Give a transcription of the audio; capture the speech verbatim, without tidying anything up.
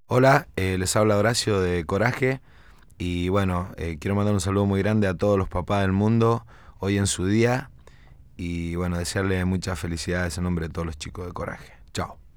Hola, eh, les habla Horacio de Coraje y bueno, eh, quiero mandar un saludo muy grande a todos los papás del mundo hoy en su día y bueno, desearle muchas felicidades en nombre de todos los chicos de Coraje. Chao.